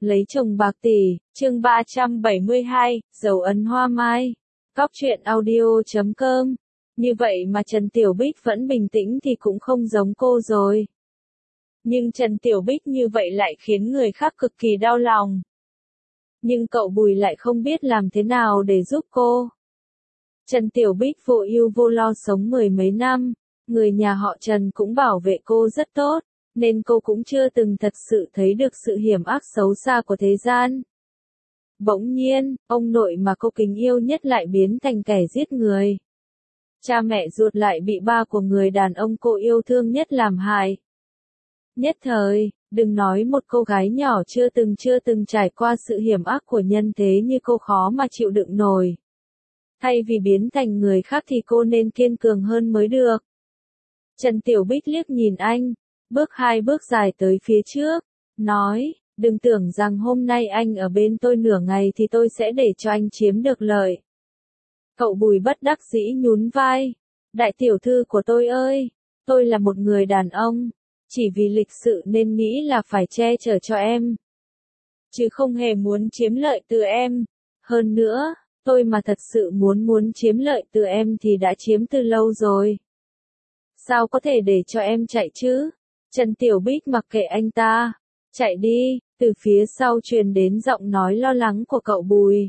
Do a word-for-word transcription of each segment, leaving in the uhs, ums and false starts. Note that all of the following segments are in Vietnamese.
Lấy chồng bạc tỷ, chương ba trăm bảy mươi hai, dấu ấn hoa mai. Cóc truyện audio chấm com. Như vậy mà Trần Tiểu Bích vẫn bình tĩnh thì cũng không giống cô rồi. Nhưng Trần Tiểu Bích như vậy lại khiến người khác cực kỳ đau lòng. Nhưng cậu Bùi lại không biết làm thế nào để giúp cô. Trần Tiểu Bích vô ưu vô lo sống mười mấy năm, người nhà họ Trần cũng bảo vệ cô rất tốt, nên cô cũng chưa từng thật sự thấy được sự hiểm ác xấu xa của thế gian. Bỗng nhiên, ông nội mà cô kính yêu nhất lại biến thành kẻ giết người. Cha mẹ ruột lại bị ba của người đàn ông cô yêu thương nhất làm hại. Nhất thời, đừng nói một cô gái nhỏ chưa từng chưa từng trải qua sự hiểm ác của nhân thế như cô khó mà chịu đựng nổi. Thay vì biến thành người khác thì cô nên kiên cường hơn mới được. Trần Tiểu Bích liếc nhìn anh, bước hai bước dài tới phía trước, nói, đừng tưởng rằng hôm nay anh ở bên tôi nửa ngày thì tôi sẽ để cho anh chiếm được lợi. Cậu Bùi bất đắc dĩ nhún vai, đại tiểu thư của tôi ơi, tôi là một người đàn ông, chỉ vì lịch sự nên nghĩ là phải che chở cho em. Chứ không hề muốn chiếm lợi từ em. Hơn nữa, tôi mà thật sự muốn muốn chiếm lợi từ em thì đã chiếm từ lâu rồi. Sao có thể để cho em chạy chứ? Trần Tiểu Bích mặc kệ anh ta. Chạy đi, từ phía sau truyền đến giọng nói lo lắng của cậu Bùi.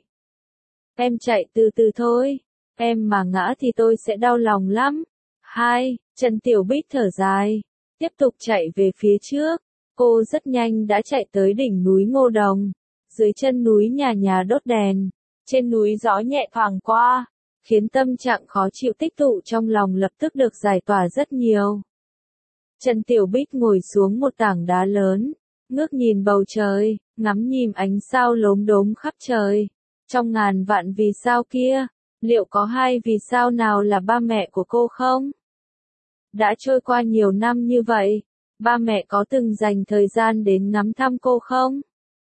Em chạy từ từ thôi, em mà ngã thì tôi sẽ đau lòng lắm. Hai, Trần Tiểu Bích thở dài, tiếp tục chạy về phía trước. Cô rất nhanh đã chạy tới đỉnh núi Ngô Đồng. Dưới chân núi nhà nhà đốt đèn, trên núi gió nhẹ thoảng qua, khiến tâm trạng khó chịu tích tụ trong lòng lập tức được giải tỏa rất nhiều. Trần Tiểu Bích ngồi xuống một tảng đá lớn, ngước nhìn bầu trời, ngắm nhìn ánh sao lốm đốm khắp trời. Trong ngàn vạn vì sao kia, liệu có hai vì sao nào là ba mẹ của cô không? Đã trôi qua nhiều năm như vậy, ba mẹ có từng dành thời gian đến ngắm thăm cô không?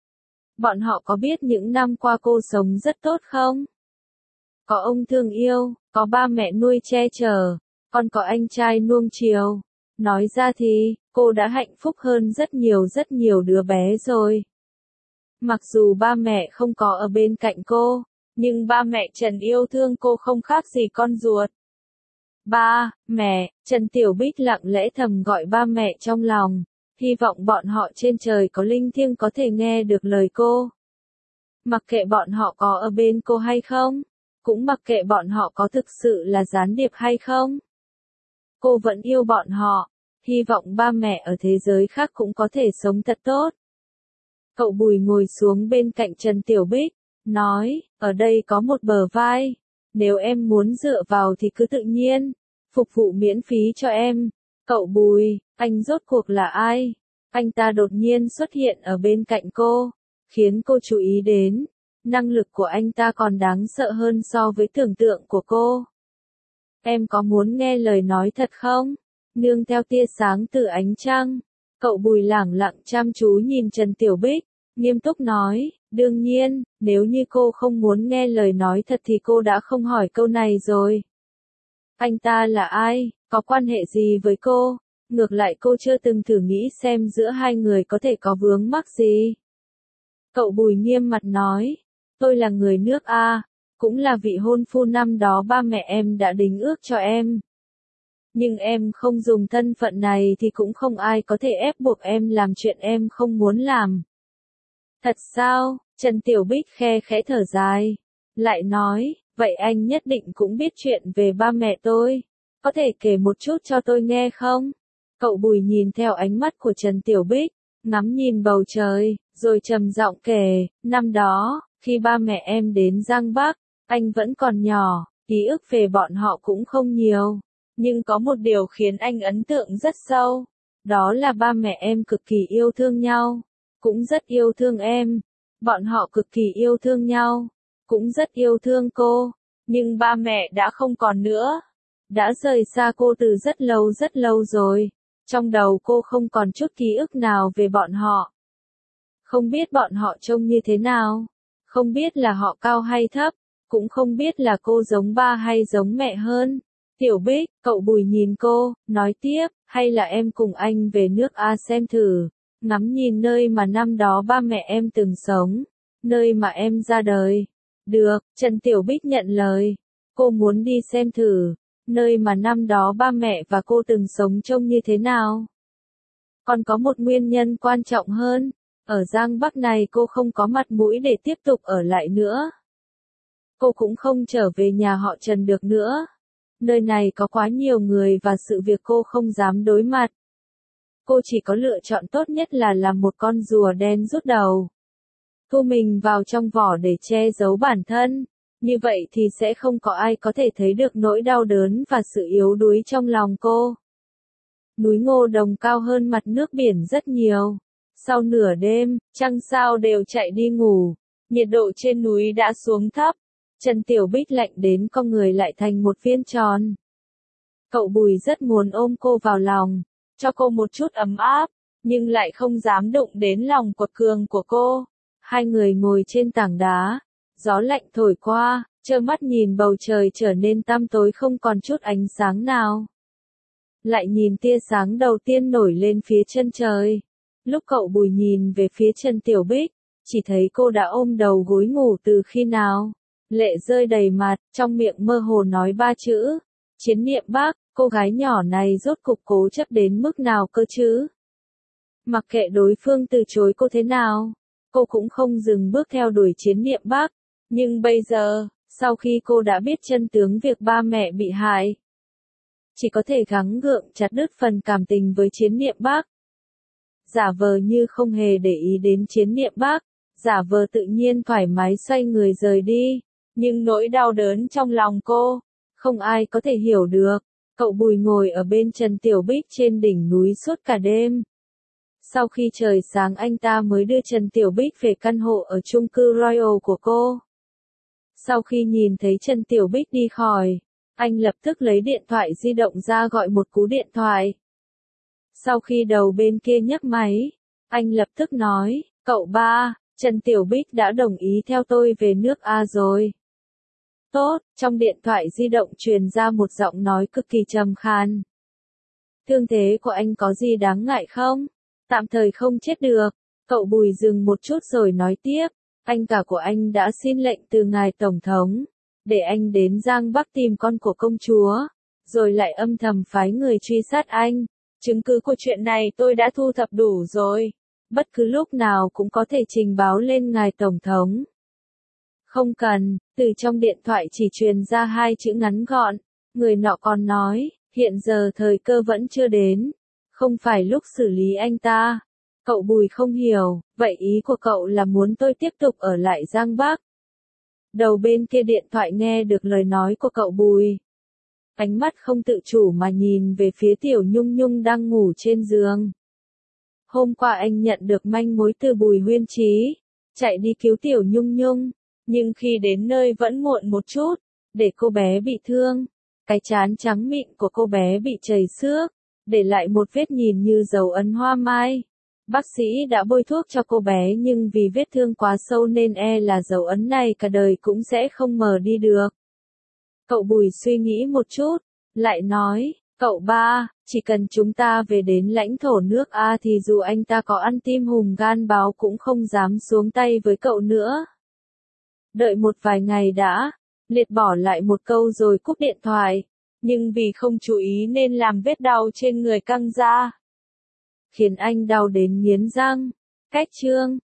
Bọn họ có biết những năm qua cô sống rất tốt không? Có ông thương yêu, có ba mẹ nuôi che chở, còn có anh trai nuông chiều. Nói ra thì, cô đã hạnh phúc hơn rất nhiều rất nhiều đứa bé rồi. Mặc dù ba mẹ không có ở bên cạnh cô, nhưng ba mẹ Trần yêu thương cô không khác gì con ruột. Ba, mẹ, Trần Tiểu Bích lặng lẽ thầm gọi ba mẹ trong lòng, hy vọng bọn họ trên trời có linh thiêng có thể nghe được lời cô. Mặc kệ bọn họ có ở bên cô hay không, cũng mặc kệ bọn họ có thực sự là gián điệp hay không. Cô vẫn yêu bọn họ, hy vọng ba mẹ ở thế giới khác cũng có thể sống thật tốt. Cậu Bùi ngồi xuống bên cạnh Trần Tiểu Bích, nói, ở đây có một bờ vai, nếu em muốn dựa vào thì cứ tự nhiên, phục vụ miễn phí cho em. Cậu Bùi, anh rốt cuộc là ai? Anh ta đột nhiên xuất hiện ở bên cạnh cô, khiến cô chú ý đến, năng lực của anh ta còn đáng sợ hơn so với tưởng tượng của cô. Em có muốn nghe lời nói thật không? Nương theo tia sáng từ ánh trăng, cậu Bùi lẳng lặng chăm chú nhìn Trần Tiểu Bích, nghiêm túc nói, đương nhiên, nếu như cô không muốn nghe lời nói thật thì cô đã không hỏi câu này rồi. Anh ta là ai, có quan hệ gì với cô? Ngược lại cô chưa từng thử nghĩ xem giữa hai người có thể có vướng mắc gì. Cậu Bùi nghiêm mặt nói, tôi là người nước A, cũng là vị hôn phu năm đó ba mẹ em đã đính ước cho em. Nhưng em không dùng thân phận này thì cũng không ai có thể ép buộc em làm chuyện em không muốn làm. Thật sao? Trần Tiểu Bích khe khẽ thở dài, lại nói, vậy anh nhất định cũng biết chuyện về ba mẹ tôi, có thể kể một chút cho tôi nghe không? Cậu Bùi nhìn theo ánh mắt của Trần Tiểu Bích, ngắm nhìn bầu trời, rồi trầm giọng kể, năm đó, khi ba mẹ em đến Giang Bắc, anh vẫn còn nhỏ, ký ức về bọn họ cũng không nhiều, nhưng có một điều khiến anh ấn tượng rất sâu, đó là ba mẹ em cực kỳ yêu thương nhau, cũng rất yêu thương em, bọn họ cực kỳ yêu thương nhau, cũng rất yêu thương cô, nhưng ba mẹ đã không còn nữa, đã rời xa cô từ rất lâu rất lâu rồi, trong đầu cô không còn chút ký ức nào về bọn họ. Không biết bọn họ trông như thế nào, không biết là họ cao hay thấp, cũng không biết là cô giống ba hay giống mẹ hơn. Tiểu Bích, cậu Bùi nhìn cô, nói tiếp, hay là em cùng anh về nước A xem thử, ngắm nhìn nơi mà năm đó ba mẹ em từng sống, nơi mà em ra đời. Được, Trần Tiểu Bích nhận lời. Cô muốn đi xem thử, nơi mà năm đó ba mẹ và cô từng sống trông như thế nào. Còn có một nguyên nhân quan trọng hơn, ở Giang Bắc này cô không có mặt mũi để tiếp tục ở lại nữa. Cô cũng không trở về nhà họ Trần được nữa. Nơi này có quá nhiều người và sự việc cô không dám đối mặt. Cô chỉ có lựa chọn tốt nhất là làm một con rùa đen rút đầu. Thu mình vào trong vỏ để che giấu bản thân. Như vậy thì sẽ không có ai có thể thấy được nỗi đau đớn và sự yếu đuối trong lòng cô. Núi Ngô Đồng cao hơn mặt nước biển rất nhiều. Sau nửa đêm, trăng sao đều chạy đi ngủ. Nhiệt độ trên núi đã xuống thấp. Trần Tiểu Bích lạnh đến con người lại thành một viên tròn. Cậu Bùi rất muốn ôm cô vào lòng, cho cô một chút ấm áp, nhưng lại không dám đụng đến lòng quật cường của cô. Hai người ngồi trên tảng đá, gió lạnh thổi qua, trơ mắt nhìn bầu trời trở nên tăm tối không còn chút ánh sáng nào. Lại nhìn tia sáng đầu tiên nổi lên phía chân trời. Lúc cậu Bùi nhìn về phía Trần Tiểu Bích, chỉ thấy cô đã ôm đầu gối ngủ từ khi nào. Lệ rơi đầy mặt, trong miệng mơ hồ nói ba chữ. Chiến niệm Bắc, cô gái nhỏ này rốt cục cố chấp đến mức nào cơ chứ? Mặc kệ đối phương từ chối cô thế nào, cô cũng không dừng bước theo đuổi Chiến niệm Bắc. Nhưng bây giờ, sau khi cô đã biết chân tướng việc ba mẹ bị hại, chỉ có thể gắng gượng chặt đứt phần cảm tình với Chiến niệm Bắc. Giả vờ như không hề để ý đến Chiến niệm Bắc, giả vờ tự nhiên thoải mái xoay người rời đi. Nhưng nỗi đau đớn trong lòng cô, không ai có thể hiểu được. Cậu Bùi ngồi ở bên Trần Tiểu Bích trên đỉnh núi suốt cả đêm. Sau khi trời sáng anh ta mới đưa Trần Tiểu Bích về căn hộ ở chung cư Royal của cô. Sau khi nhìn thấy Trần Tiểu Bích đi khỏi, anh lập tức lấy điện thoại di động ra gọi một cú điện thoại. Sau khi đầu bên kia nhấc máy, anh lập tức nói, cậu ba, Trần Tiểu Bích đã đồng ý theo tôi về nước A rồi. Tốt, trong điện thoại di động truyền ra một giọng nói cực kỳ trầm khan. Thương thế của anh có gì đáng ngại không? Tạm thời không chết được. Cậu Bùi dừng một chút rồi nói tiếp. Anh cả của anh đã xin lệnh từ ngài Tổng thống, để anh đến Giang Bắc tìm con của công chúa, rồi lại âm thầm phái người truy sát anh. Chứng cứ của chuyện này tôi đã thu thập đủ rồi. Bất cứ lúc nào cũng có thể trình báo lên ngài Tổng thống. Không cần, từ trong điện thoại chỉ truyền ra hai chữ ngắn gọn. Người nọ còn nói, hiện giờ thời cơ vẫn chưa đến. Không phải lúc xử lý anh ta. Cậu Bùi không hiểu, vậy ý của cậu là muốn tôi tiếp tục ở lại Giang Bắc. Đầu bên kia điện thoại nghe được lời nói của cậu Bùi. Ánh mắt không tự chủ mà nhìn về phía Tiểu Nhung Nhung đang ngủ trên giường. Hôm qua anh nhận được manh mối từ Bùi Huyên Trí, chạy đi cứu Tiểu Nhung Nhung. Nhưng khi đến nơi vẫn muộn một chút, để cô bé bị thương. Cái trán trắng mịn của cô bé bị chảy xước, để lại một vết nhìn như dấu ấn hoa mai. Bác sĩ đã bôi thuốc cho cô bé nhưng vì vết thương quá sâu nên e là dấu ấn này cả đời cũng sẽ không mờ đi được. Cậu Bùi suy nghĩ một chút, lại nói, cậu ba, chỉ cần chúng ta về đến lãnh thổ nước A thì dù anh ta có ăn tim hùm gan báo cũng không dám xuống tay với cậu nữa. Đợi một vài ngày đã, liệt bỏ lại một câu rồi cúp điện thoại, nhưng vì không chú ý nên làm vết đau trên người căng ra. Khiến anh đau đến nghiến răng. Cách chương